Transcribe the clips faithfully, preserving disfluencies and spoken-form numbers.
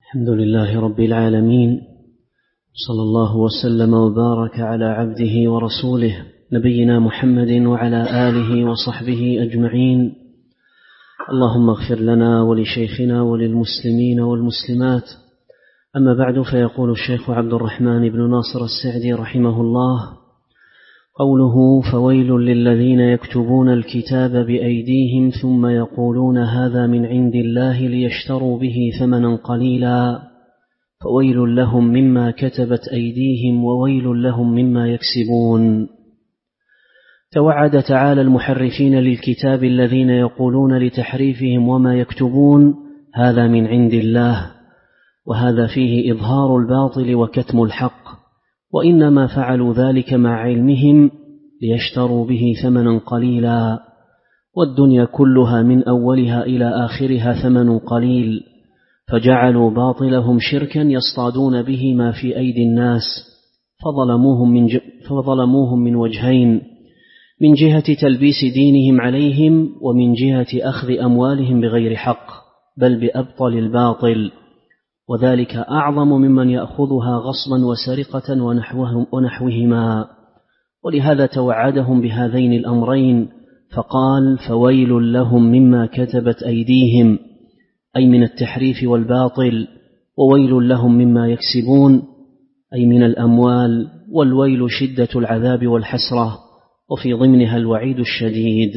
الحمد لله رب العالمين، صلى الله وسلم وبارك على عبده ورسوله نبينا محمد وعلى آله وصحبه أجمعين. اللهم اغفر لنا ولشيخنا وللمسلمين والمسلمات. أما بعد، فيقول الشيخ عبد الرحمن بن ناصر السعدي رحمه الله: قوله فويل للذين يكتبون الكتاب بأيديهم ثم يقولون هذا من عند الله ليشتروا به ثمنا قليلا، فويل لهم مما كتبت أيديهم وويل لهم مما يكسبون. توعد تعالى المحرفين للكتاب الذين يقولون لتحريفهم وما يكتبون هذا من عند الله، وهذا فيه إظهار الباطل وكتم الحق، وإنما فعلوا ذلك مع علمهم ليشتروا به ثمنا قليلا، والدنيا كلها من أولها إلى آخرها ثمن قليل، فجعلوا باطلهم شركا يصطادون به ما في أيدي الناس، فظلموهم من, ج... فظلموهم من وجهين: من جهة تلبيس دينهم عليهم، ومن جهة أخذ أموالهم بغير حق بل بأبطل الباطل، وذلك أعظم ممن يأخذها غصبا وسرقة ونحوهما. ولهذا توعدهم بهذين الأمرين فقال: فويل لهم مما كتبت أيديهم، أي من التحريف والباطل، وويل لهم مما يكسبون، أي من الأموال، والويل شدة العذاب والحسرة، وفي ضمنها الوعيد الشديد.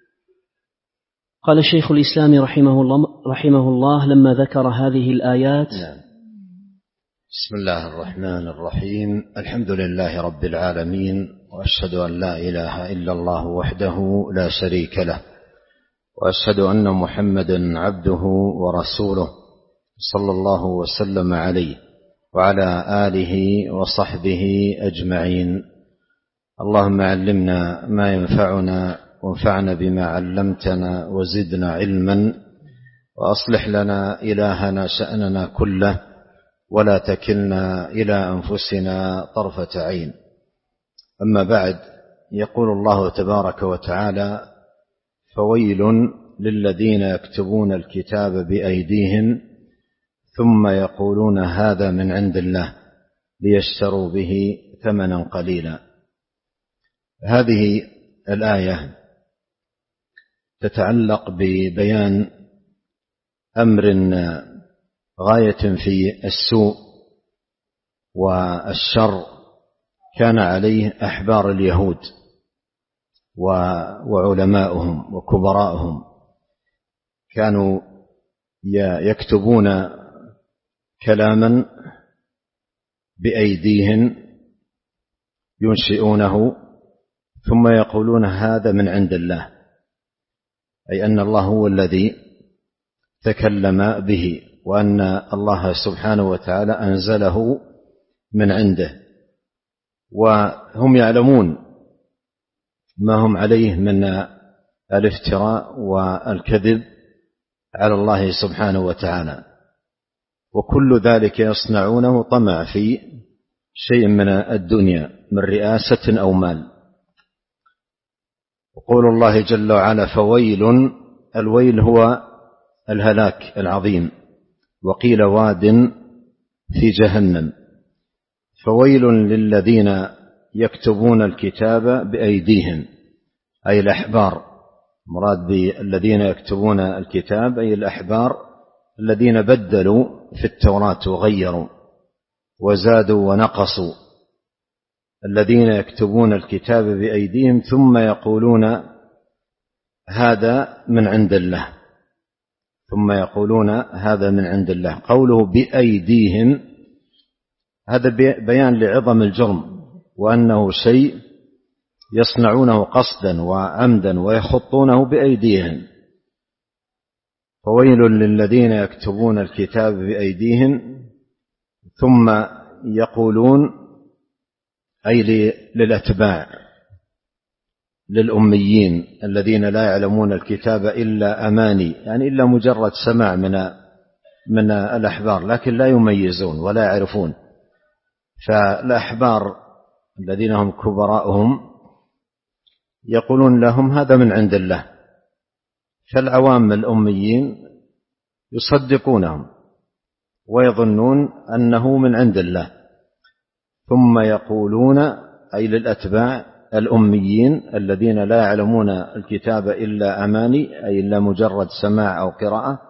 قال شيخ الإسلام رحمه الله, رحمه الله لما ذكر هذه الآيات: بسم الله الرحمن الرحيم. الحمد لله رب العالمين، وأشهد أن لا إله إلا الله وحده لا شريك له، وأشهد أن محمدا عبده ورسوله صلى الله وسلم عليه وعلى آله وصحبه أجمعين. اللهم علمنا ما ينفعنا، وانفعنا بما علمتنا، وزدنا علما، وأصلح لنا إلهنا شأننا كله، ولا تكلنا إلى أنفسنا طرفة عين. أما بعد، يقول الله تبارك وتعالى: فويل للذين يكتبون الكتاب بأيديهم ثم يقولون هذا من عند الله ليشتروا به ثمنا قليلا. هذه الآية تتعلق ببيان أمر غاية في السوء والشر كان عليه أحبار اليهود وعلماؤهم وكبراءهم، كانوا يكتبون كلاما بأيديهم ينشئونه ثم يقولون هذا من عند الله، أي أن الله هو الذي تكلم به، وأن الله سبحانه وتعالى أنزله من عنده، وهم يعلمون ما هم عليه من الافتراء والكذب على الله سبحانه وتعالى، وكل ذلك يصنعونه طمع في شيء من الدنيا من رئاسة أو مال. وقول الله جل وعلا: فويل، الويل هو الهلاك العظيم، وقيل واد في جهنم. فويل للذين يكتبون الكتاب بأيديهم، أي الأحبار، مراد بالذين يكتبون الكتاب أي الأحبار الذين بدلوا في التوراة وغيروا وزادوا ونقصوا، الذين يكتبون الكتاب بأيديهم ثم يقولون هذا من عند الله، ثم يقولون هذا من عند الله. قوله بأيديهم هذا بيان لعظم الجرم، وأنه شيء يصنعونه قصدا وعمدا ويخطونه بأيديهم. فويل للذين يكتبون الكتاب بأيديهم ثم يقولون، أي للأتباع للأميين الذين لا يعلمون الكتاب إلا أماني، يعني إلا مجرد سماع من من الأحبار، لكن لا يميزون ولا يعرفون. فالأحبار الذين هم كبراءهم يقولون لهم هذا من عند الله، فالعوام الأميين يصدقونهم ويظنون أنه من عند الله. ثم يقولون، أي للأتباع الأميين الذين لا يعلمون الكتاب إلا أماني، أي إلا مجرد سماع أو قراءة،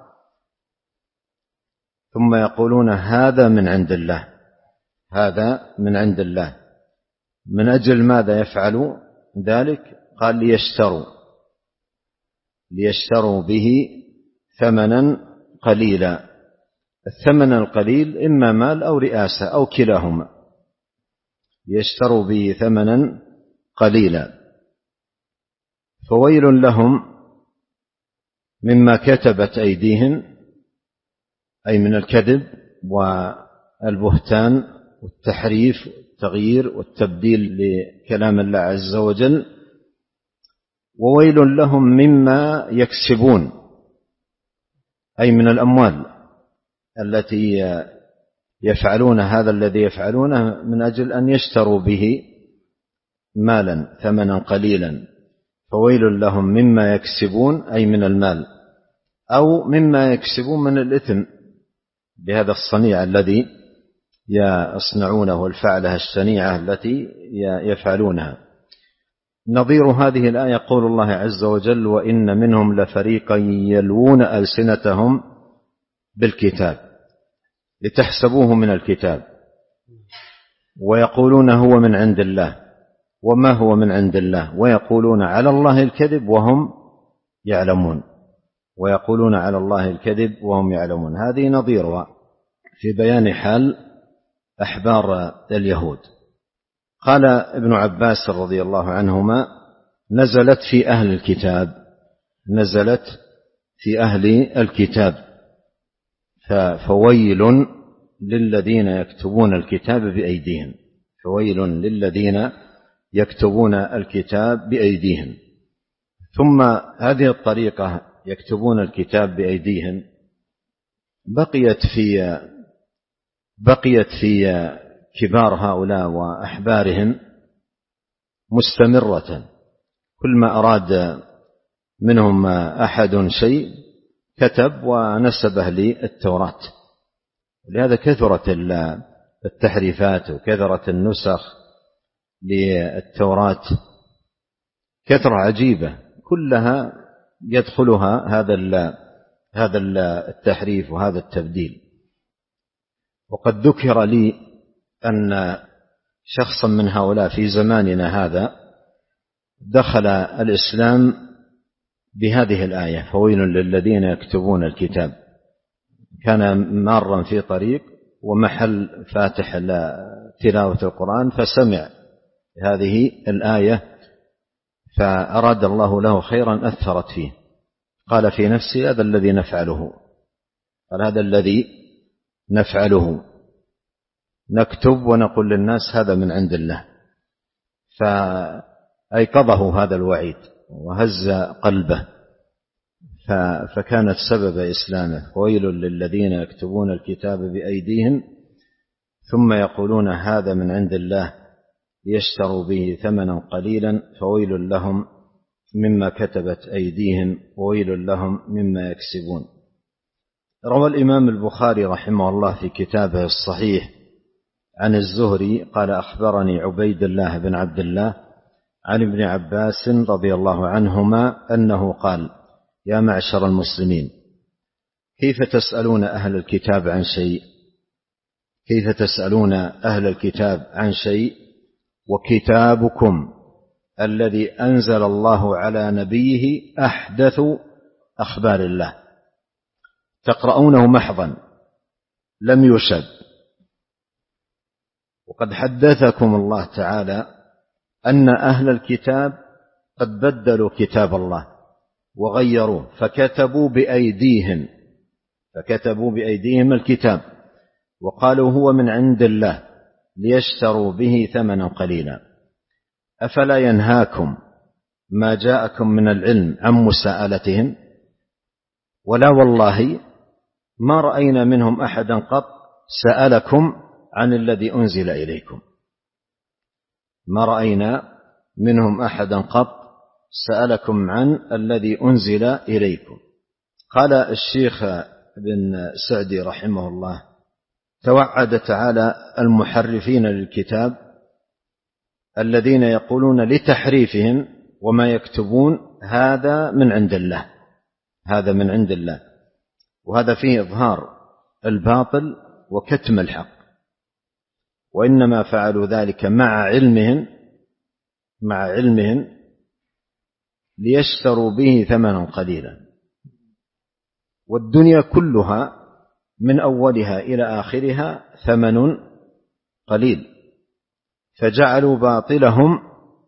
ثم يقولون هذا من عند الله، هذا من عند الله. من أجل ماذا يفعلوا ذلك؟ قال ليشتروا ليشتروا به ثمنا قليلا. الثمن القليل إما مال أو رئاسة أو كلاهما، ليشتروا به ثمنا قليلا. فويل لهم مما كتبت أيديهم، أي من الكذب والبهتان والتحريف والتغيير والتبديل لكلام الله عز وجل. وويل لهم مما يكسبون، أي من الأموال التي يفعلون هذا الذي يفعلونه من أجل أن يشتروا به مالا ثمنا قليلا. فويل لهم مما يكسبون، أي من المال، أو مما يكسبون من الإثم بهذا الصنيع الذي يصنعونه والفعلة الشنيعة التي يفعلونها. نظير هذه الآية قول الله عز وجل: وإن منهم لفريقا يلوون ألسنتهم بالكتاب لتحسبوه من الكتاب ويقولون هو من عند الله وما هو من عند الله ويقولون على الله الكذب وهم يعلمون ويقولون على الله الكذب وهم يعلمون. هذه نظيرها في بيان حال أحبار اليهود. قال ابن عباس رضي الله عنهما: نزلت في أهل الكتاب نزلت في أهل الكتاب فويل للذين يكتبون الكتاب بأيديهم فويل للذين يكتبون الكتاب بأيديهم. ثم هذه الطريقة يكتبون الكتاب بأيديهم بقيت في بقيت في كبار هؤلاء وأحبارهم مستمرة. كل ما أراد منهم أحد شيء كتب ونسبه للتوراة. ولهذا كثرت التحريفات وكثرت النسخ للتوراة كثرة عجيبة، كلها يدخلها هذا هذا التحريف وهذا التبديل. وقد ذكر لي أن شخصا من هؤلاء في زماننا هذا دخل الإسلام بهذه الآية: فويل للذين يكتبون الكتاب. كان مارا في طريق ومحل فاتح تلاوة القرآن فسمع هذه الآية فأراد الله له خيرا أثرت فيه، قال في نفسي: هذا الذي نفعله قال هذا الذي نفعله نكتب ونقول للناس هذا من عند الله. فأيقظه هذا الوعيد وهز قلبه فكانت سبب إسلامه. ويل للذين يكتبون الكتاب بأيديهم ثم يقولون هذا من عند الله ليشتروا به ثمنا قليلا فويل لهم مما كتبت أيديهم وويل لهم مما يكسبون. روى الإمام البخاري رحمه الله في كتابه الصحيح عن الزهري قال: أخبرني عبيد الله بن عبد الله عن ابن عباس رضي الله عنهما أنه قال: يا معشر المسلمين، كيف تسألون أهل الكتاب عن شيء كيف تسألون أهل الكتاب عن شيء وكتابكم الذي أنزل الله على نبيه أحدث أخبار الله، تقرؤونه محضا لم يشد. وقد حدثكم الله تعالى أن أهل الكتاب قد بدلوا كتاب الله وغيروه فكتبوا بأيديهم فكتبوا بأيديهم الكتاب وقالوا هو من عند الله ليشتروا به ثمنا قليلا. أفلا ينهاكم ما جاءكم من العلم عن مساءلتهم؟ ولا والله ما رأينا منهم أحدا قط سألكم عن الذي أنزل إليكم ما رأينا منهم أحدا قط سألكم عن الذي أنزل إليكم. قال الشيخ ابن سعدي رحمه الله توعد تعالى المحرفين للكتاب الذين يقولون لتحريفهم وما يكتبون هذا من عند الله، هذا من عند الله، وهذا فيه إظهار الباطل وكتم الحق، وإنما فعلوا ذلك مع علمهم مع علمهم ليشتروا به ثمنا قليلا، والدنيا كلها من أولها إلى آخرها ثمن قليل، فجعلوا باطلهم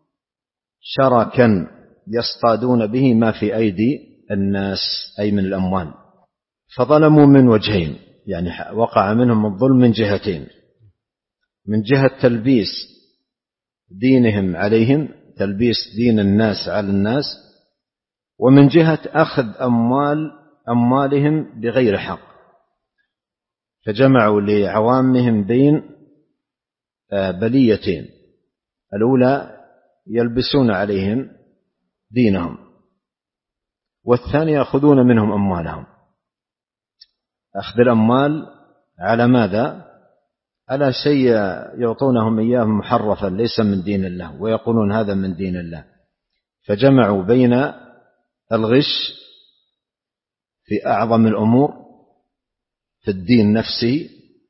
شركا يصطادون به ما في أيدي الناس أي من الأموال، فظلموا من وجهين، يعني وقع منهم الظلم من جهتين، من جهة تلبيس دينهم عليهم، تلبيس دين الناس على الناس، ومن جهة أخذ أموال أموالهم بغير حق، فجمعوا لعوامهم بين بليتين: الأولى يلبسون عليهم دينهم، والثانية يأخذون منهم أموالهم. أخذ الأموال على ماذا؟ على شيء يعطونهم إياه محرفا ليس من دين الله، ويقولون هذا من دين الله، فجمعوا بين الغش في أعظم الأمور في الدين نفسه،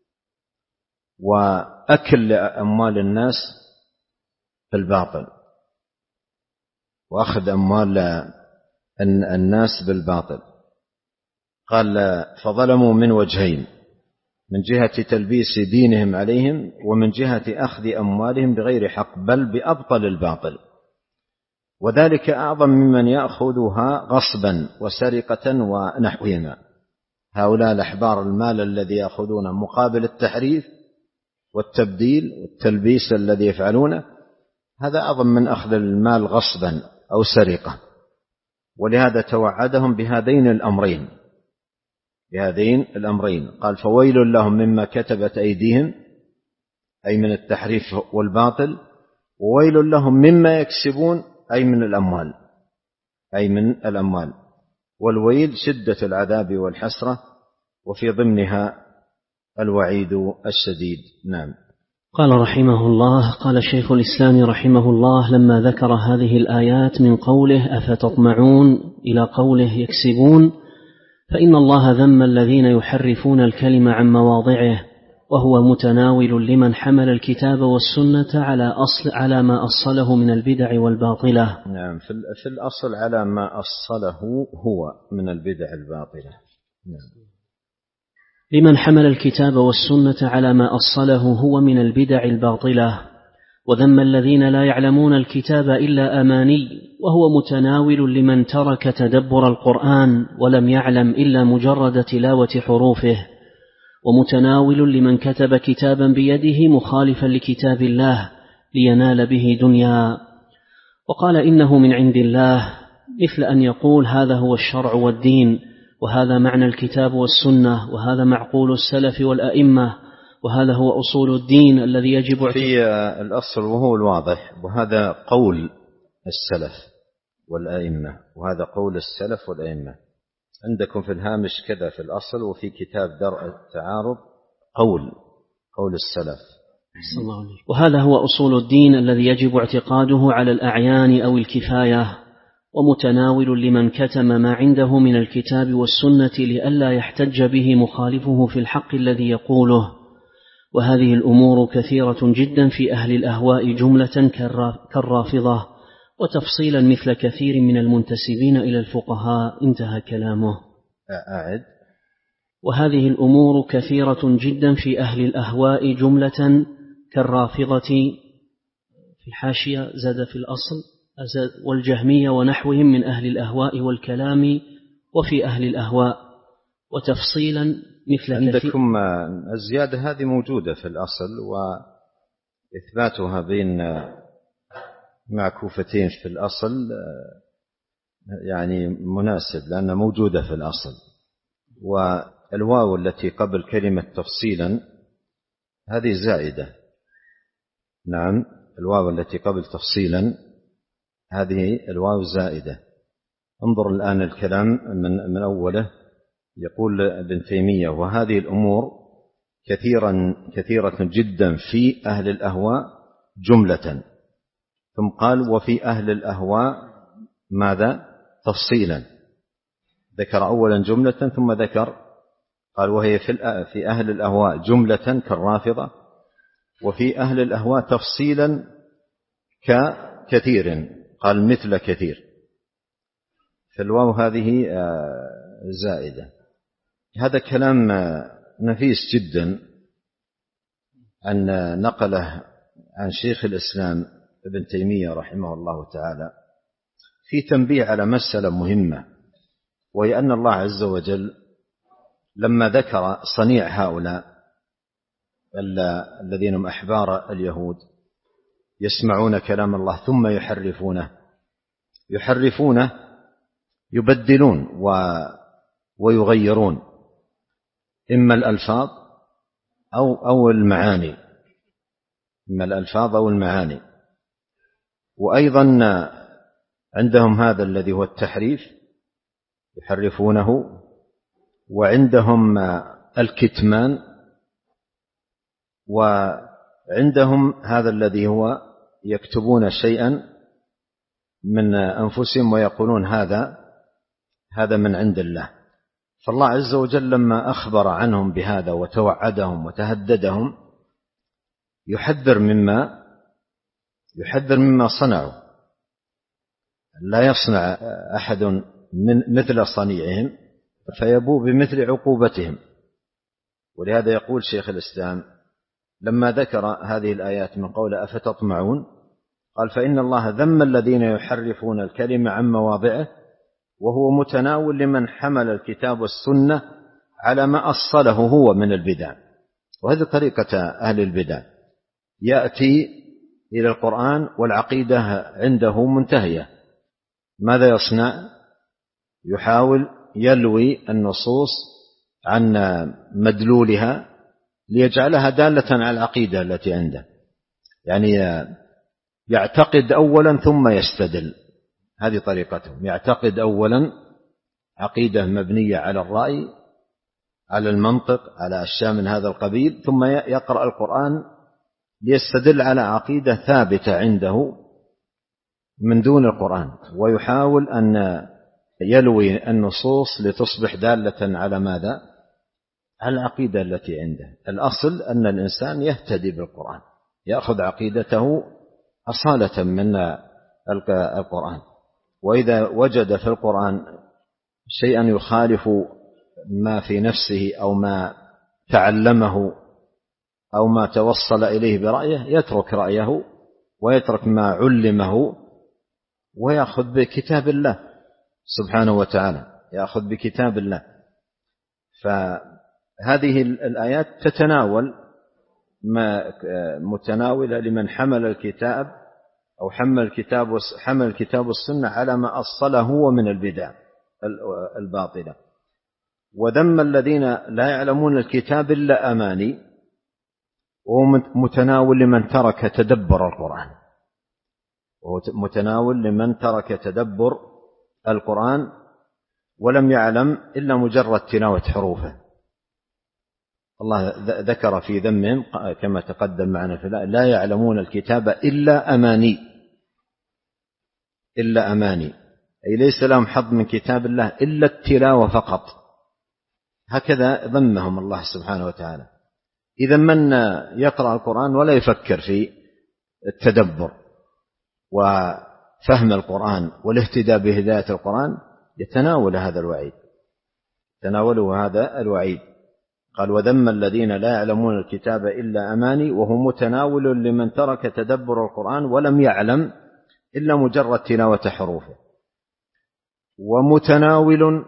وأكل أموال الناس بالباطل، وأخذ أموال الناس بالباطل. قال: فظلموا من وجهين: من جهة تلبيس دينهم عليهم، ومن جهة أخذ أموالهم بغير حق، بل بأبطل الباطل، وذلك أعظم ممن يأخذها غصبا وسرقة ونحوهما. هؤلاء الأحبار المال الذي يأخذونه مقابل التحريف والتبديل والتلبيس الذي يفعلونه، هذا أعظم من أخذ المال غصبا أو سرقة، ولهذا توعدهم بهذين الأمرين بهذين الأمرين قال: فويل لهم مما كتبت أيديهم، أي من التحريف والباطل، وويل لهم مما يكسبون، أي من الأموال أي من الأموال والويل شدة العذاب والحسرة، وفي ضمنها الوعيد الشديد. نعم. قال رحمه الله: قال شيخ الإسلام رحمه الله لما ذكر هذه الآيات من قوله أفتطمعون إلى قوله يكسبون، فإن الله ذم الذين يحرفون الكلم عن مواضعه، وهو متناول لمن حمل الكتاب والسنة على أصل على ما أصله من البدع والباطلة. نعم، في الأصل على ما أصله هو من البدع الباطلة. نعم. لمن حمل الكتاب والسنة على ما أصله هو من البدع الباطلة، وذم الذين لا يعلمون الكتاب إلا أماني، وهو متناول لمن ترك تدبر القرآن ولم يعلم إلا مجرد تلاوة حروفه، ومتناول لمن كتب كتابا بيده مخالفا لكتاب الله لينال به دنيا، وقال إنه من عند الله، مثل أن يقول هذا هو الشرع والدين، وهذا معنى الكتاب والسنة، وهذا معقول السلف والأئمة، وهذا هو أصول الدين الذي يجب في الأصل وهو الواضح، وهذا قول السلف والأئمة، وهذا قول السلف والأئمة. عندكم في الهامش كذا في الأصل، وفي كتاب درء التعارض قول قول السلف. وهذا هو أصول الدين الذي يجب اعتقاده على الأعيان أو الكفاية، ومتناول لمن كتم ما عنده من الكتاب والسنة لئلا يحتج به مخالفه في الحق الذي يقوله. وهذه الأمور كثيرة جدا في أهل الأهواء جملة كالرافضة، وتفصيلا مثل كثير من المنتسبين إلى الفقهاء. انتهى كلامه. أعد. وهذه الأمور كثيرة جدا في أهل الأهواء جملة كالرافضة، في الحاشية زاد في الأصل والجهمية ونحوهم من أهل الأهواء والكلام، وفي أهل الأهواء، وتفصيلا مثل عندكم الزيادة هذه موجودة في الأصل، وإثباتها بين معكوفتين في الأصل يعني مناسب، لأنها موجودة في الأصل. والواو التي قبل كلمة تفصيلا هذه زائدة. نعم، الواو التي قبل تفصيلا هذه الواو زائدة. انظر الآن الكلام من, من أوله. يقول ابن تيمية: وهذه الأمور كثيرا كثيرة جدا في أهل الأهواء جملة، ثم قال وفي أهل الأهواء ماذا؟ تفصيلا. ذكر أولا جملة ثم ذكر قال وهي في أهل الأهواء جملة كالرافضة، وفي أهل الأهواء تفصيلا ككثير، قال مثل كثير. فالواو هذه زائدة. هذا كلام نفيس جدا أن نقله عن شيخ الإسلام ابن تيمية رحمه الله تعالى في تنبيه على مسألة مهمة، وهي أن الله عز وجل لما ذكر صنيع هؤلاء الذين هم أحبار اليهود يسمعون كلام الله ثم يحرفونه يحرفونه يبدلون ويغيرون إما الألفاظ أو أو المعاني، إما الألفاظ أو المعاني. وأيضا عندهم هذا الذي هو التحريف يحرفونه، وعندهم الكتمان، وعندهم هذا الذي هو يكتبون شيئا من أنفسهم ويقولون هذا هذا من عند الله. فالله عز وجل لما أخبر عنهم بهذا وتوعدهم وتهددهم يحذر مما يحذر مما صنعوا، لا يصنع أحد من مثل صنيعهم فيبوء بمثل عقوبتهم. ولهذا يقول شيخ الإسلام لما ذكر هذه الآيات من قول أفتطمعون قال فإن الله ذم الذين يحرفون الكلمة عن مواضعه وهو متناول لمن حمل الكتاب والسنة على ما أصله هو من البدع. وهذه طريقة أهل البدع، يأتي إلى القرآن والعقيدة عنده منتهية، ماذا يصنع؟ يحاول يلوي النصوص عن مدلولها ليجعلها دالة على العقيدة التي عنده، يعني يعتقد أولا ثم يستدل. هذه طريقتهم، يعتقد أولا عقيدة مبنية على الرأي على المنطق على أشياء من هذا القبيل، ثم يقرأ القرآن ليستدل على عقيدة ثابتة عنده من دون القرآن، ويحاول أن يلوي النصوص لتصبح دالة على ماذا؟ على العقيدة التي عنده. الأصل أن الإنسان يهتدي بالقرآن، يأخذ عقيدته أصالة من القرآن، وإذا وجد في القرآن شيئا يخالف ما في نفسه أو ما تعلمه أو ما توصل إليه برأيه يترك رأيه ويترك ما علمه ويأخذ بكتاب الله سبحانه وتعالى، يأخذ بكتاب الله. فهذه الآيات تتناول ما متناولة لمن حمل الكتاب أو حمل الكتاب حمل الكتاب والسنة على ما أصله هو من البدع الباطلة. وذم الذين لا يعلمون الكتاب إلا أماني، وهو متناول لمن ترك تدبر القرآن، وهو متناول لمن ترك تدبر القرآن ولم يعلم إلا مجرد تلاوة حروفه. الله ذكر في ذمهم كما تقدم معنا في الآية لا يعلمون الكتاب إلا أماني، إلا أماني، أي ليس لهم حظ من كتاب الله إلا التلاوة فقط. هكذا ذمهم الله سبحانه وتعالى. إذا من يقرأ القرآن ولا يفكر في التدبر وفهم القرآن والاهتداء بهداية القرآن يتناول هذا الوعيد، تناوله هذا الوعيد. قال وذم الذين لا يعلمون الكتاب إلا أماني وهو متناول لمن ترك تدبر القرآن ولم يعلم إلا مجرد تلاوة حروفه، ومتناول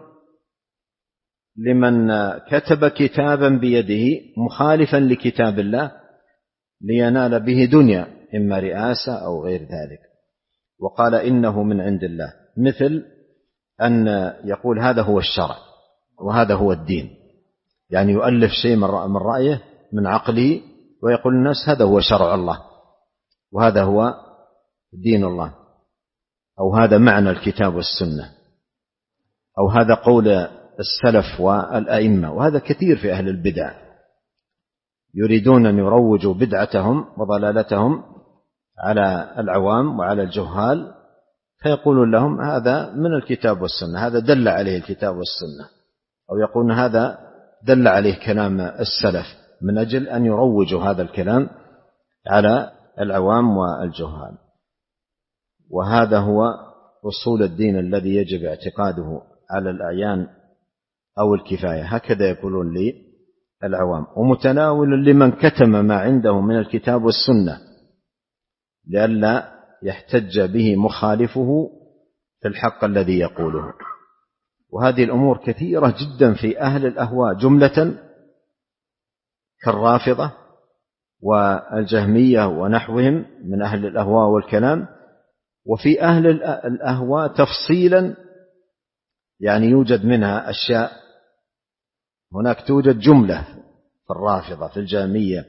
لمن كتب كتابا بيده مخالفا لكتاب الله لينال به دنيا إما رئاسة أو غير ذلك، وقال إنه من عند الله، مثل أن يقول هذا هو الشرع وهذا هو الدين، يعني يؤلف شيء من رأيه من عقله ويقول الناس هذا هو شرع الله وهذا هو دين الله، أو هذا معنى الكتاب والسنة، أو هذا قول السلف والأئمة. وهذا كثير في أهل البدع، يريدون أن يروجوا بدعتهم وضلالتهم على العوام وعلى الجهال، فيقولون لهم هذا من الكتاب والسنة، هذا دل عليه الكتاب والسنة، أو يقولون هذا دل عليه كلام السلف، من أجل أن يروجوا هذا الكلام على العوام والجهال. وهذا هو أصول الدين الذي يجب اعتقاده على الأعيان أو الكفاية، هكذا يقولون لي العوام، ومتناول لمن كتم ما عنده من الكتاب والسنة لئلا يحتج به مخالفه في الحق الذي يقوله. وهذه الأمور كثيرة جدا في أهل الأهواء جملة كالرافضة والجهمية ونحوهم من أهل الأهواء والكلام، وفي أهل الأهواء تفصيلا، يعني يوجد منها أشياء، هناك توجد جملة في الرافضة في الجهمية،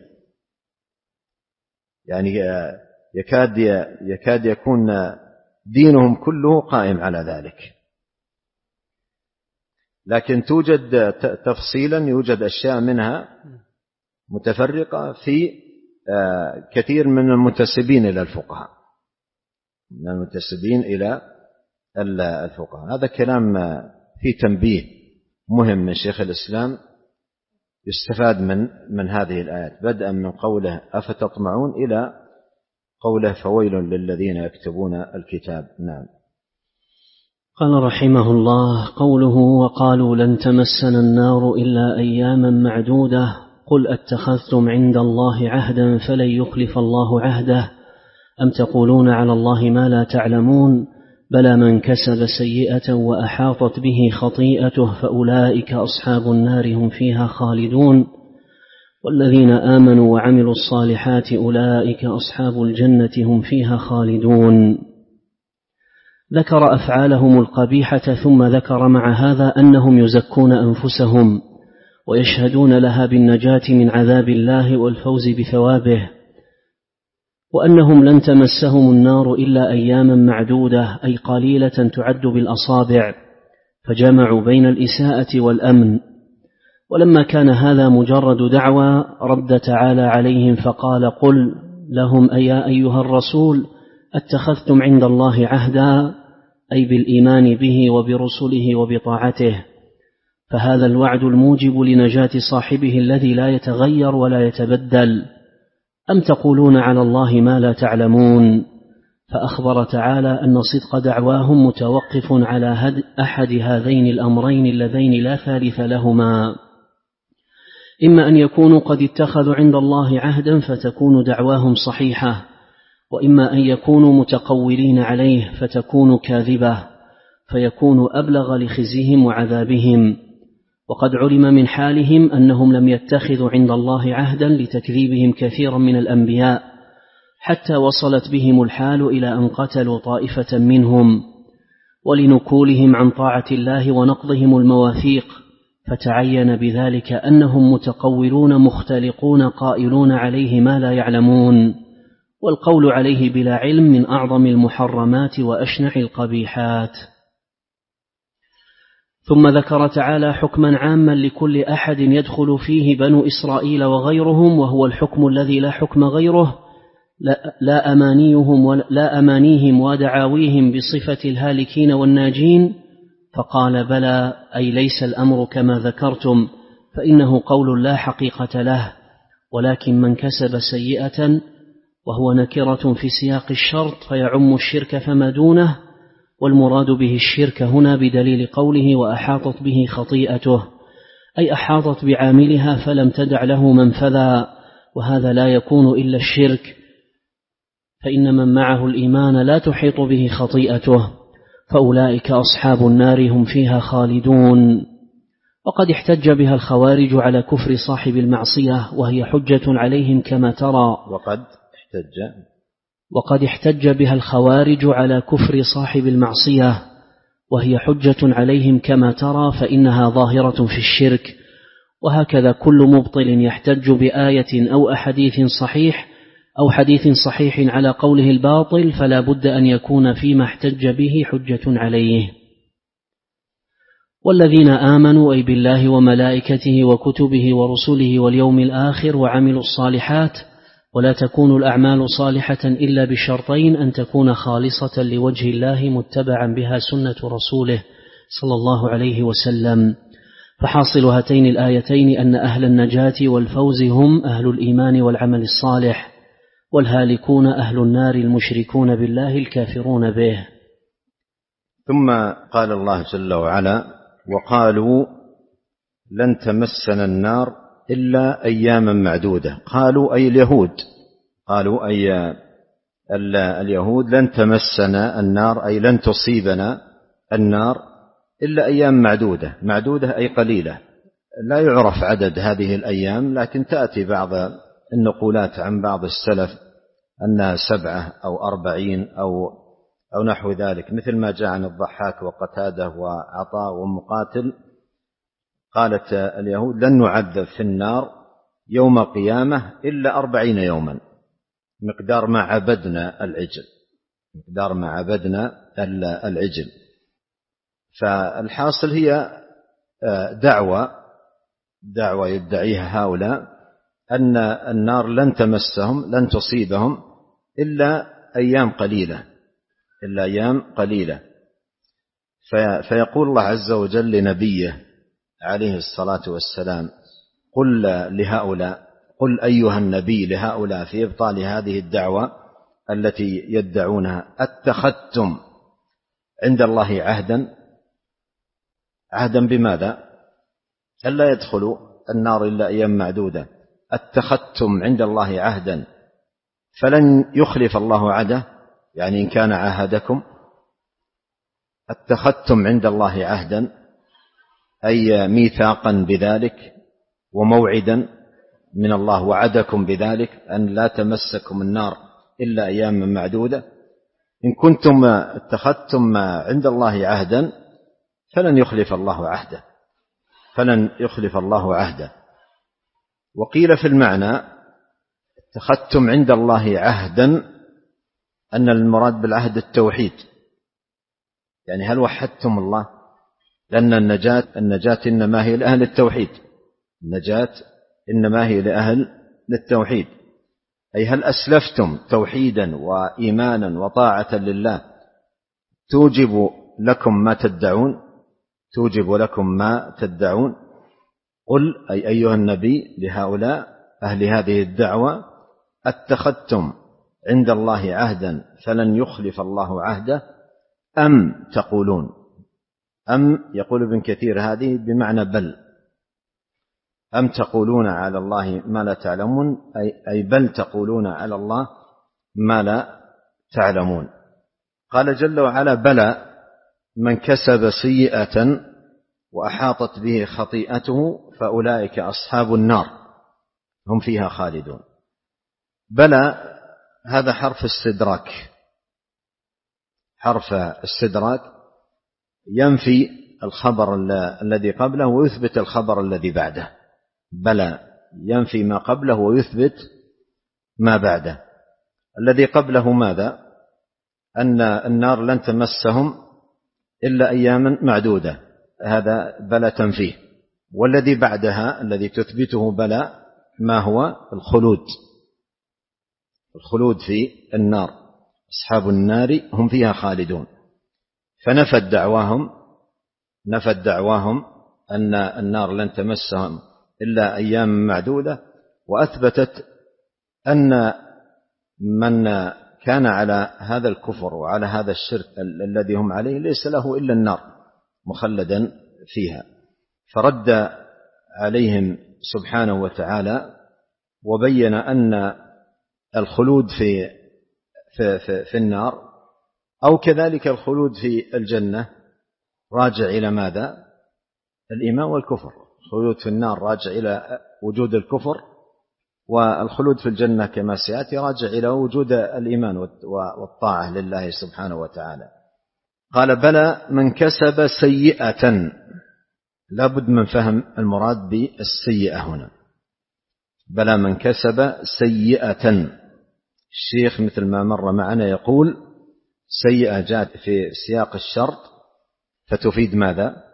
يعني يكاد يكاد يكون دينهم كله قائم على ذلك. لكن توجد تفصيلا، يوجد أشياء منها متفرقة في كثير من المنتسبين إلى الفقهاء، من المنتسبين إلى الفقهاء. هذا كلام فيه تنبيه مهم من شيخ الإسلام يستفاد من من هذه الآيات، بدءا من قوله أفتطمعون إلى قوله فويل للذين يكتبون الكتاب. نعم. قال رحمه الله: قوله وقالوا لن تمسنا النار إلا أياما معدودة، قل أتخذتم عند الله عهدا فلن يخلف الله عهده أم تقولون على الله ما لا تعلمون، بلى من كسب سيئة وأحاطت به خطيئته فأولئك أصحاب النار هم فيها خالدون، والذين آمنوا وعملوا الصالحات أولئك أصحاب الجنة هم فيها خالدون. ذكر أفعالهم القبيحة، ثم ذكر مع هذا أنهم يزكون أنفسهم ويشهدون لها بالنجاة من عذاب الله والفوز بثوابه، وأنهم لن تمسهم النار إلا أياما معدودة، أي قليلة تعد بالأصابع، فجمعوا بين الإساءة والأمن. ولما كان هذا مجرد دعوى رد تعالى عليهم فقال: قل لهم أيا أيها الرسول اتخذتم عند الله عهدا، أي بالإيمان به وبرسله وبطاعته، فهذا الوعد الموجب لنجاة صاحبه الذي لا يتغير ولا يتبدل. أم تقولون على الله ما لا تعلمون، فأخبر تعالى أن صدق دعواهم متوقف على أحد هذين الأمرين اللذين لا ثالث لهما، إما أن يكونوا قد اتخذوا عند الله عهدا فتكون دعواهم صحيحة، وإما أن يكونوا متقولين عليه فتكون كاذبة، فيكون أبلغ لخزيهم وعذابهم. وقد علم من حالهم أنهم لم يتخذوا عند الله عهدا لتكذيبهم كثيرا من الأنبياء، حتى وصلت بهم الحال إلى أن قتلوا طائفة منهم، ولنكولهم عن طاعة الله ونقضهم المواثيق، فتعين بذلك أنهم متقولون مختلقون قائلون عليه ما لا يعلمون، والقول عليه بلا علم من أعظم المحرمات وأشنع القبيحات. ثم ذكر تعالى حكما عاما لكل أحد يدخل فيه بنو إسرائيل وغيرهم، وهو الحكم الذي لا حكم غيره، لا أمانيهم, ولا أمانيهم ودعاويهم بصفة الهالكين والناجين، فقال: بلى، أي ليس الأمر كما ذكرتم، فإنه قول لا حقيقة له، ولكن من كسب سيئة، وهو نكرة في سياق الشرط فيعم الشرك فما دونه، والمراد به الشرك هنا بدليل قوله وأحاطت به خطيئته، أي أحاطت بعاملها فلم تدع له منفذا، وهذا لا يكون إلا الشرك، فإن من معه الإيمان لا تحيط به خطيئته، فأولئك أصحاب النار هم فيها خالدون. وقد احتج بها الخوارج على كفر صاحب المعصية، وهي حجة عليهم كما ترى. وقد احتج وقد احتج بها الخوارج على كفر صاحب المعصية، وهي حجة عليهم كما ترى، فإنها ظاهرة في الشرك. وهكذا كل مبطل يحتج بآية أو أحاديث صحيح أو حديث صحيح على قوله الباطل، فلا بد أن يكون فيما احتج به حجة عليه. والذين آمنوا أي بالله وملائكته وكتبه ورسله واليوم الآخر وعملوا الصالحات. ولا تكون الأعمال صالحة إلا بشرطين: أن تكون خالصة لوجه الله متبعا بها سنة رسوله صلى الله عليه وسلم. فحاصل هاتين الآيتين أن أهل النجاة والفوز هم أهل الإيمان والعمل الصالح، والهالكون أهل النار المشركون بالله الكافرون به. ثم قال الله جل وعلا: وقالوا لن تمسنا النار إلا أياما معدودة. قالوا أي اليهود، قالوا أي اليهود لن تمسنا النار أي لن تصيبنا النار إلا أيام معدودة. معدودة أي قليلة، لا يعرف عدد هذه الأيام، لكن تأتي بعض النقولات عن بعض السلف أنها سبعة أو أربعين أو أو نحو ذلك، مثل ما جاء عن الضحاك وقتادة وعطاء ومقاتل. قالت اليهود: لن نعذب في النار يوم القيامة إلا أربعين يوما، مقدار ما عبدنا العجل، مقدار ما عبدنا العجل. فالحاصل هي دعوة دعوة يدعيها هؤلاء أن النار لن تمسهم، لن تصيبهم إلا أيام قليلة، إلا أيام قليلة. فيقول الله عز وجل لنبيه عليه الصلاة والسلام: قل لهؤلاء، قل أيها النبي لهؤلاء في إبطال هذه الدعوة التي يدعونها: اتخذتم عند الله عهدا. عهدا بماذا؟ ألا يدخلوا النار إلا أيام معدودة. اتخذتم عند الله عهدا فلن يخلف الله عهده، يعني إن كان عاهدكم. اتخذتم عند الله عهدا أي ميثاقا بذلك وموعدا من الله، وعدكم بذلك أن لا تمسكم النار إلا أيام معدودة. إن كنتم اتخذتم عند الله عهدا فلن يخلف الله عهده، فلن يخلف الله عهده. وقيل في المعنى: اتخذتم عند الله عهدا أن المراد بالعهد التوحيد، يعني هل وحدتم الله؟ لأن النجاة النجاة إنما هي لأهل التوحيد، النجاة إنما هي لأهل التوحيد. أي هل أسلفتم توحيدا وإيمانا وطاعة لله توجب لكم ما تدعون، توجب لكم ما تدعون. قل أي أيها النبي لهؤلاء أهل هذه الدعوة: اتخذتم عند الله عهدا فلن يخلف الله عهده، أم تقولون. أم يقول ابن كثير هذه بمعنى بل، أم تقولون على الله ما لا تعلمون، أي بل تقولون على الله ما لا تعلمون. قال جل وعلا: بلى من كسب سيئة وأحاطت به خطيئته فأولئك أصحاب النار هم فيها خالدون. بلى هذا حرف استدراك، حرف استدراك ينفي الخبر الذي قبله ويثبت الخبر الذي بعده. بلى ينفي ما قبله ويثبت ما بعده. الذي قبله ماذا؟ أن النار لن تمسهم إلا أياما معدودة، هذا بلى تنفيه. والذي بعدها الذي تثبته بلى ما هو؟ الخلود، الخلود في النار، أصحاب النار هم فيها خالدون. فنفت دعواهم نفت دعواهم أن النار لن تمسهم إلا أيام معدودة، وأثبتت أن من كان على هذا الكفر وعلى هذا الشرك الذي هم عليه ليس له إلا النار مخلدا فيها. فرد عليهم سبحانه وتعالى وبين أن الخلود في في في, في النار أو كذلك الخلود في الجنة راجع إلى ماذا؟ الإيمان والكفر. الخلود في النار راجع إلى وجود الكفر، والخلود في الجنة كما سيأتي راجع إلى وجود الإيمان والطاعة لله سبحانه وتعالى. قال: بلى من كسب سيئة. لابد من فهم المراد بالسيئة هنا. بلى من كسب سيئة. الشيخ مثل ما مر معنا يقول: سيئة جاءت في سياق الشرط فتفيد ماذا؟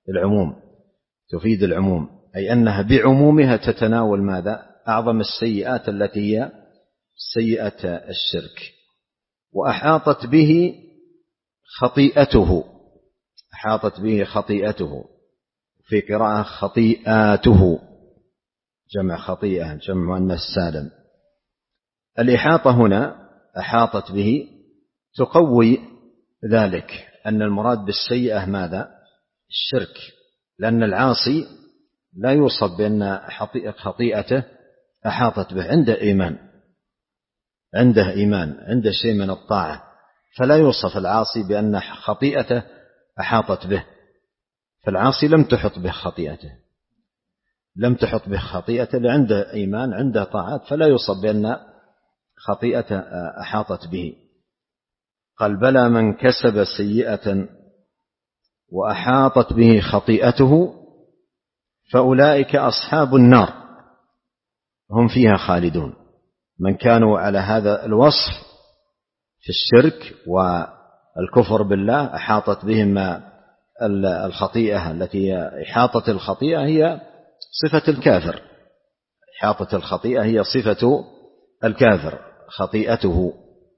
العموم، تفيد العموم، أي أنها بعمومها تتناول ماذا؟ أعظم السيئات التي هي سيئة الشرك. وأحاطت به خطيئته، أحاطت به خطيئته، في قراءة خطيئاته، جمع خطيئة، جمع مؤنث سالم. الإحاطة هنا أحاطت به تقوي ذلك أن المراد بالسيئة ماذا؟ الشرك، لأن العاصي لا يوصف بأن خطيئته أحاطت به، عنده إيمان، عنده إيمان، عنده شيء من الطاعة، فلا يوصف العاصي بأن خطيئته أحاطت به. فالعاصي لم تحط به خطيئته، لم تحط به خطيئته، لعنده إيمان، عنده طاعات، فلا يوصف بأن خطيئته أحاطت به. قال بلى من كسب سيئة وأحاطت به خطيئته فأولئك أصحاب النار هم فيها خالدون. من كانوا على هذا الوصف في الشرك والكفر بالله، أحاطت بهم الخطيئة، التي إحاطة الخطيئة هي صفة الكافر، إحاطة الخطيئة هي صفة الكافر، خطيئته،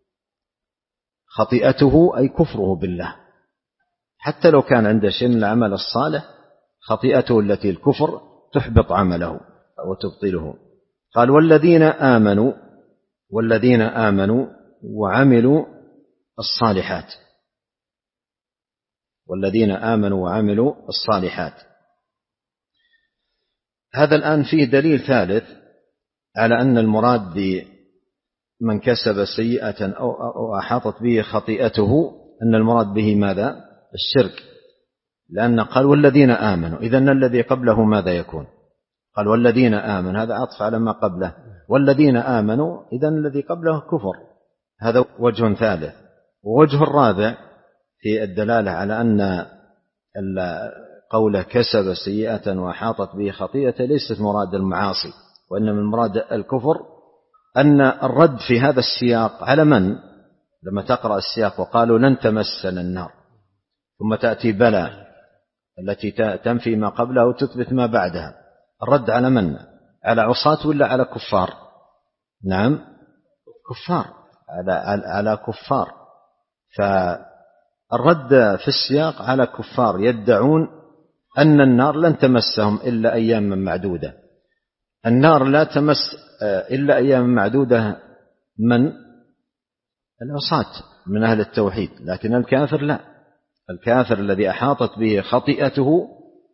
خطيئته أي كفره بالله، حتى لو كان عنده شيء من العمل الصالح، خطيئته التي الكفر تحبط عمله وتبطله. قال والذين آمنوا، والذين آمنوا وعملوا الصالحات، والذين آمنوا وعملوا الصالحات. هذا الآن فيه دليل ثالث على أن المراد بمن كسب سيئة أو أحاطت به خطيئته أن المراد به ماذا؟ الشرك، لأن قال والذين آمنوا، إذن الذي قبله ماذا يكون؟ قال والذين آمنوا، هذا عطف على ما قبله، والذين آمنوا إذن الذي قبله كفر. هذا وجه ثالث. ووجه الرابع في الدلالة على أن قوله كسب سيئة وأحاطت به خطيئة ليست مراد المعاصي، وإنما مراد الكفر، أن الرد في هذا السياق على من؟ لما تقرأ السياق وقالوا لن تمسنا النار، ثم تأتي بلى التي تنفي ما قبلها وتثبت ما بعدها، الرد على من؟ على عصاة ولا على كفار؟ نعم كفار، على, على كفار. فالرد في السياق على كفار يدعون أن النار لن تمسهم إلا أياما معدودة. النار لا تمس إلا أياما معدودة من؟ العصاة من أهل التوحيد، لكن الكافر لا، الكافر الذي أحاطت به خطيئته،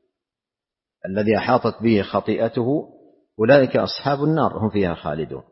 الذي أحاطت به خطيئته أولئك أصحاب النار هم فيها خالدون.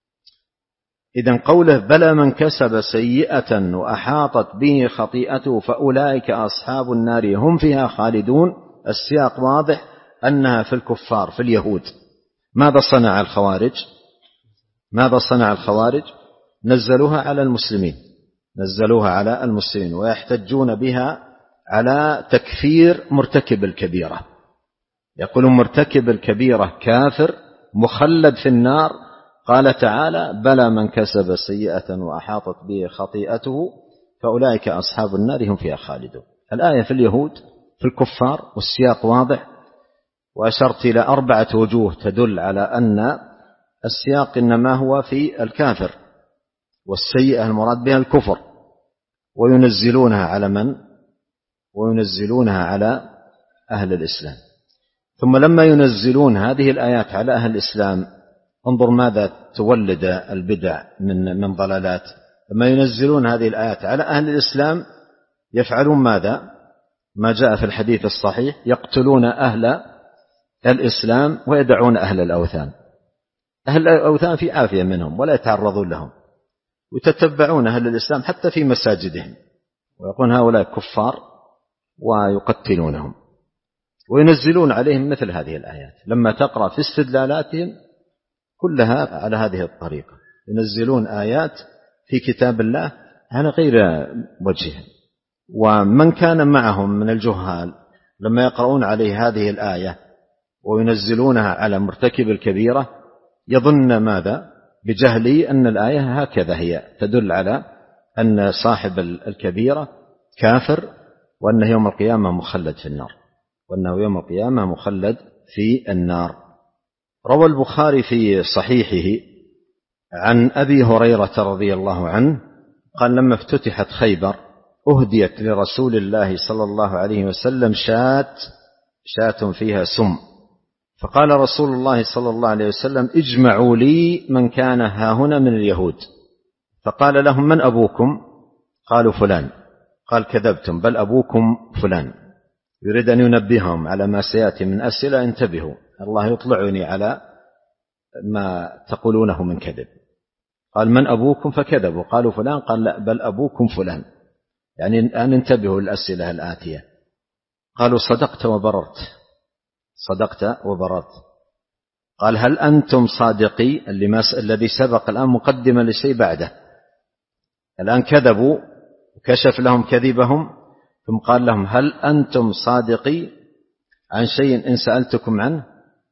إذن قوله بلى من كسب سيئة وأحاطت به خطيئته فأولئك أصحاب النار هم فيها خالدون، السياق واضح أنها في الكفار، في اليهود. ماذا صنع الخوارج؟ ماذا صنع الخوارج؟ نزلوها على المسلمين، نزلوها على المسلمين، ويحتجون بها على تكفير مرتكب الكبيرة، يقولون مرتكب الكبيرة كافر مخلد في النار. قال تعالى بلى من كسب سيئة وأحاطت به خطيئته فأولئك أصحاب النار هم فيها خالدون. الآية في اليهود، في الكفار، والسياق واضح. وأشرت إلى أربعة وجوه تدل على أن السياق إنما هو في الكافر، والسيئة المراد بها الكفر، وينزلونها على من؟ وينزلونها على أهل الإسلام. ثم لما ينزلون هذه الآيات على أهل الإسلام، انظر ماذا تولد البدع من من ضلالات. لما ينزلون هذه الآيات على أهل الإسلام يفعلون ماذا؟ ما جاء في الحديث الصحيح، يقتلون أهل الإسلام ويدعون أهل الأوثان. أهل الأوثان في عافية منهم ولا يتعرضون لهم، ويتتبعون أهل الإسلام حتى في مساجدهم، ويقولون هؤلاء كفار ويقتلونهم، وينزلون عليهم مثل هذه الآيات. لما تقرأ في استدلالاتهم كلها على هذه الطريقة، ينزلون آيات في كتاب الله على غير وجهها. ومن كان معهم من الجهال لما يقرؤون عليه هذه الآية وينزلونها على مرتكب الكبيرة يظن ماذا؟ بجهله أن الآية هكذا هي تدل على أن صاحب الكبيرة كافر، وأن يوم القيامة مخلد في النار. وأنه يوم القيامة مخلد في النار. روى البخاري في صحيحه عن أبي هريرة رضي الله عنه قال لما افتتحت خيبر أهديت لرسول الله صلى الله عليه وسلم شاة شاة فيها سم، فقال رسول الله صلى الله عليه وسلم اجمعوا لي من كان هاهنا من اليهود، فقال لهم من أبوكم؟ قالوا فلان. قال كذبتم، بل أبوكم فلان. يريد أن ينبههم على ما سيأتي من أسئلة، انتبهوا الله يطلعني على ما تقولونه من كذب. قال من أبوكم؟ فكذبوا، قالوا فلان. قال لا، بل أبوكم فلان، يعني أن انتبهوا الأسئلة الآتية. قالوا صدقت وبررت، صدقت وبررت. قال هل أنتم صادقي؟ الذي سبق الآن مقدمة لشيء بعده، الآن كذبوا وكشف لهم كذبهم، ثم قال لهم هل أنتم صادقي عن شيء إن سألتكم عنه؟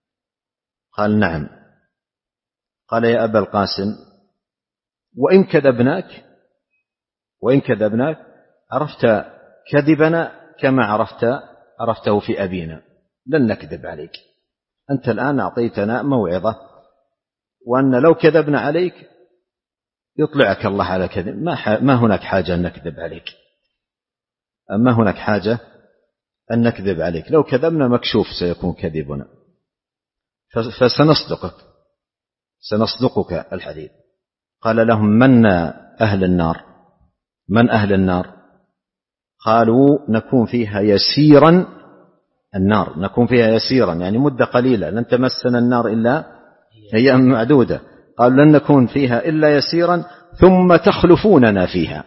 قال نعم. قال يا أبا القاسم وإن كذبناك وإن كذبناك عرفت كذبنا كما عرفت عرفته في أبينا، لن نكذب عليك. أنت الآن أعطيتنا موعظة، وأن لو كذبنا عليك يطلعك الله على كذب، ما ما هناك حاجة أن نكذب عليك، ما هناك حاجة أن نكذب عليك، لو كذبنا مكشوف سيكون كذبنا، فسنصدقك سنصدقك الحديث. قال لهم من أهل النار؟ من أهل النار؟ قالوا نكون فيها يسيرا، النار نكون فيها يسيرا يعني مدة قليلة، لن تمسنا النار إلا أيام معدودة. قالوا لن نكون فيها إلا يسيرا ثم تخلفوننا فيها،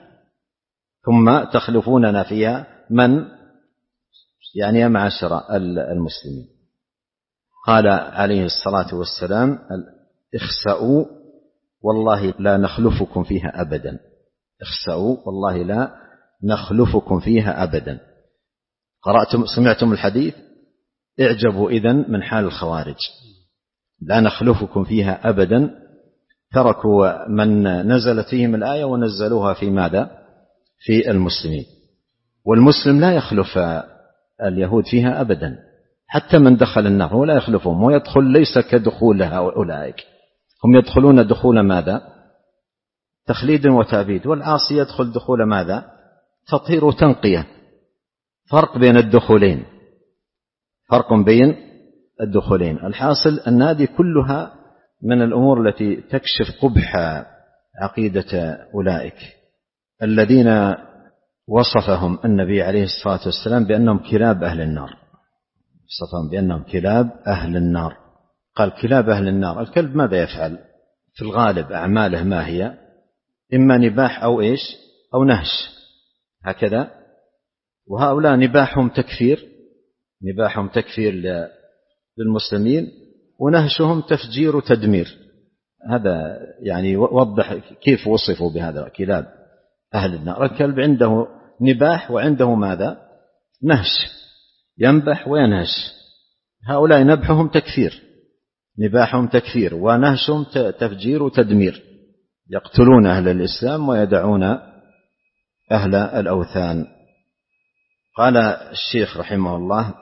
ثم تخلفوننا فيها من؟ يعني يا معاشر المسلمين. قال عليه الصلاة والسلام اخسأوا والله لا نخلفكم فيها أبدا، اخسأوا والله لا نخلفكم فيها أبدا. قرأتم سمعتم الحديث؟ اعجبوا إذن من حال الخوارج، لا نخلفكم فيها أبدا، تركوا من نزلت فيهم الآية ونزلوها في ماذا؟ في المسلمين. والمسلم لا يخلف اليهود فيها أبدا، حتى من دخل النار هو لا يخلفهم، ويدخل ليس كدخول أولئك، هم يدخلون دخول ماذا؟ تخليد وتأبيد، والعاصي يدخل دخول ماذا؟ تطهير وتنقية. فرق بين الدخولين، فرق بين الدخولين. الحاصل أن هذه كلها من الأمور التي تكشف قبح عقيدة أولئك الذين وصفهم النبي عليه الصلاة والسلام بأنهم كلاب أهل النار، وصفهم بأنهم كلاب أهل النار. قال كلاب أهل النار، الكلب ماذا يفعل؟ في الغالب أعماله ما هي؟ إما نباح أو إيش؟ أو نهش، هكذا. وهؤلاء نباحهم تكفير، نباحهم تكفير للمسلمين، ونهشهم تفجير وتدمير. هذا يعني وضح كيف وصفوا بهذا كلاب أهل النار. الكلب عنده نباح وعنده ماذا؟ نهش، ينبح وينهش. هؤلاء نبحهم تكفير، نباحهم تكفير، ونهشهم تفجير وتدمير، يقتلون أهل الإسلام ويدعون أهل الأوثان. قال الشيخ رحمه الله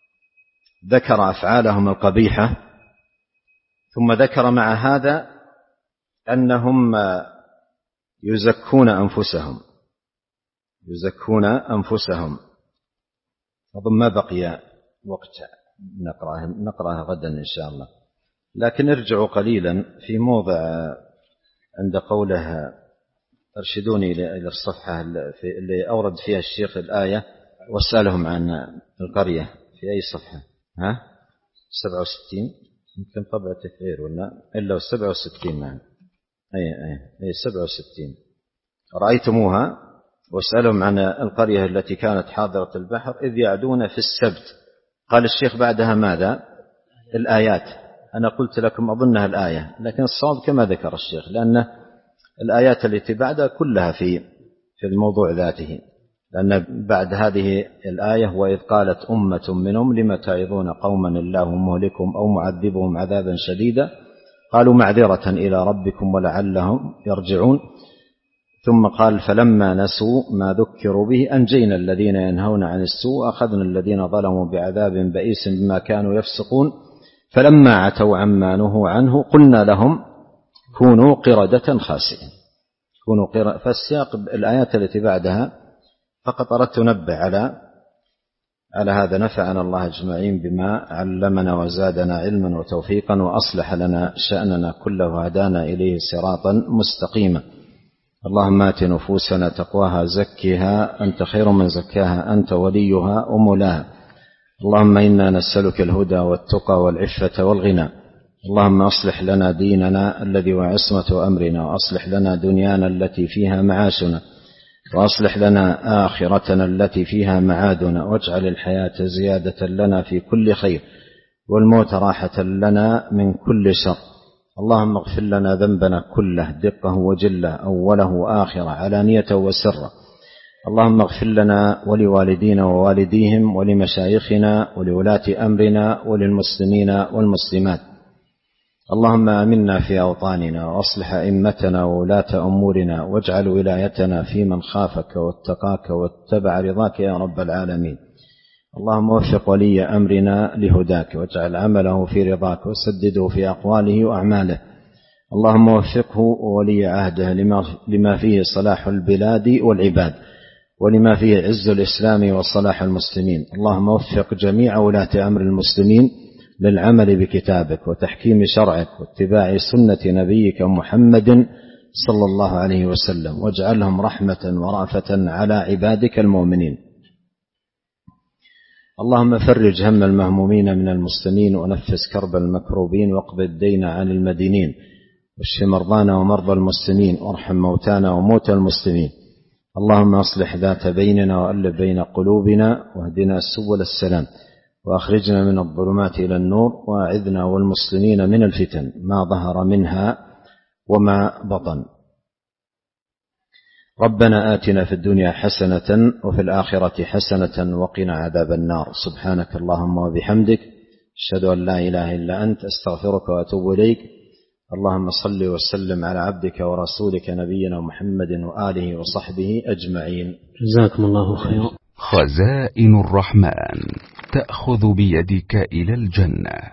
ذكر أفعالهم القبيحة، ثم ذكر مع هذا أنهم يزكون أنفسهم، يزكون أنفسهم. أظن ما بقي وقت نقرأها, نقرأها غدا إن شاء الله، لكن ارجعوا قليلا في موضع عند قوله ارشدوني إلى الصفحة اللي أورد فيها الشيخ الآية واسألهم عن القرية، في أي صفحة؟ ها؟ سبعة وستين يمكن طبعة غير ولا إلا سبعة وستين معنا. أي أي أي سبعة وستين. رأيتموها؟ واسألهم عن القرية التي كانت حاضرة البحر إذ يعدون في السبت. قال الشيخ بعدها ماذا؟ الآيات. أنا قلت لكم أظنها الآية، لكن الصواب كما ذكر الشيخ، لأن الآيات التي بعدها كلها في في الموضوع ذاته، لأن بعد هذه الآية وإذ قالت أمة منهم لم تعظون قوما الله مهلكهم أو معذبهم عذابا شديدا قالوا معذرة إلى ربكم ولعلهم يرجعون. ثم قال فلما نسوا ما ذكروا به أنجينا الذين ينهون عن السوء أخذنا الذين ظلموا بعذاب بئيس بما كانوا يفسقون فلما عتوا عما نهوا عنه قلنا لهم كونوا قردة خاسئين. كونوا قردة. فالسياق الآيات التي بعدها فقط أردت أنبه على على هذا. نفعنا الله أجمعين بما علمنا وزادنا علما وتوفيقا وأصلح لنا شأننا كله وهدانا إليه صراطا مستقيما. اللهم آت نفوسنا تقواها زكها أنت خير من زكاها أنت وليها ومولاها. اللهم إنا نسألك الهدى والتقى والعفة والغنى. اللهم أصلح لنا ديننا الذي هو عصمة أمرنا وأصلح لنا دنيانا التي فيها معاشنا وأصلح لنا آخرتنا التي فيها معادنا واجعل الحياة زيادة لنا في كل خير والموت راحة لنا من كل شر. اللهم اغفر لنا ذنبنا كله دقه وجله أوله وآخره علانية وسره. اللهم اغفر لنا ولوالدينا ووالديهم ولمشايخنا ولولاة أمرنا وللمسلمين والمسلمات. اللهم آمنا في أوطاننا وأصلح أئمتنا وولاة أمورنا واجعل ولايتنا في من خافك واتقاك واتبع رضاك يا رب العالمين. اللهم وفق ولي أمرنا لهداك واجعل عمله في رضاك وسدده في أقواله وأعماله. اللهم وفقه وولي عهده لما فيه صلاح البلاد والعباد ولما فيه عز الإسلام وصلاح المسلمين. اللهم وفق جميع ولاة أمر المسلمين للعمل بكتابك وتحكيم شرعك واتباع سنة نبيك محمد صلى الله عليه وسلم واجعلهم رحمة ورأفة على عبادك المؤمنين. اللهم فرج هم المهمومين من المسلمين ونفس كرب المكروبين واقض الدين عن المدينين واشف مرضانا ومرضى المسلمين وارحم موتانا وموتى المسلمين. اللهم أصلح ذات بيننا وألف بين قلوبنا واهدنا سبل السلام وأخرجنا من الظلمات إلى النور وأعذنا والمسلمين من الفتن ما ظهر منها وما بطن. ربنا آتنا في الدنيا حسنة وفي الآخرة حسنة وقنا عذاب النار. سبحانك اللهم وبحمدك أشهد أن لا إله إلا أنت أستغفرك وأتوب إليك. اللهم صل وسلم على عبدك ورسولك نبينا محمد وآله وصحبه أجمعين. جزاكم الله خيرا. خزائن الرحمن تأخذ بيدك إلى الجنة.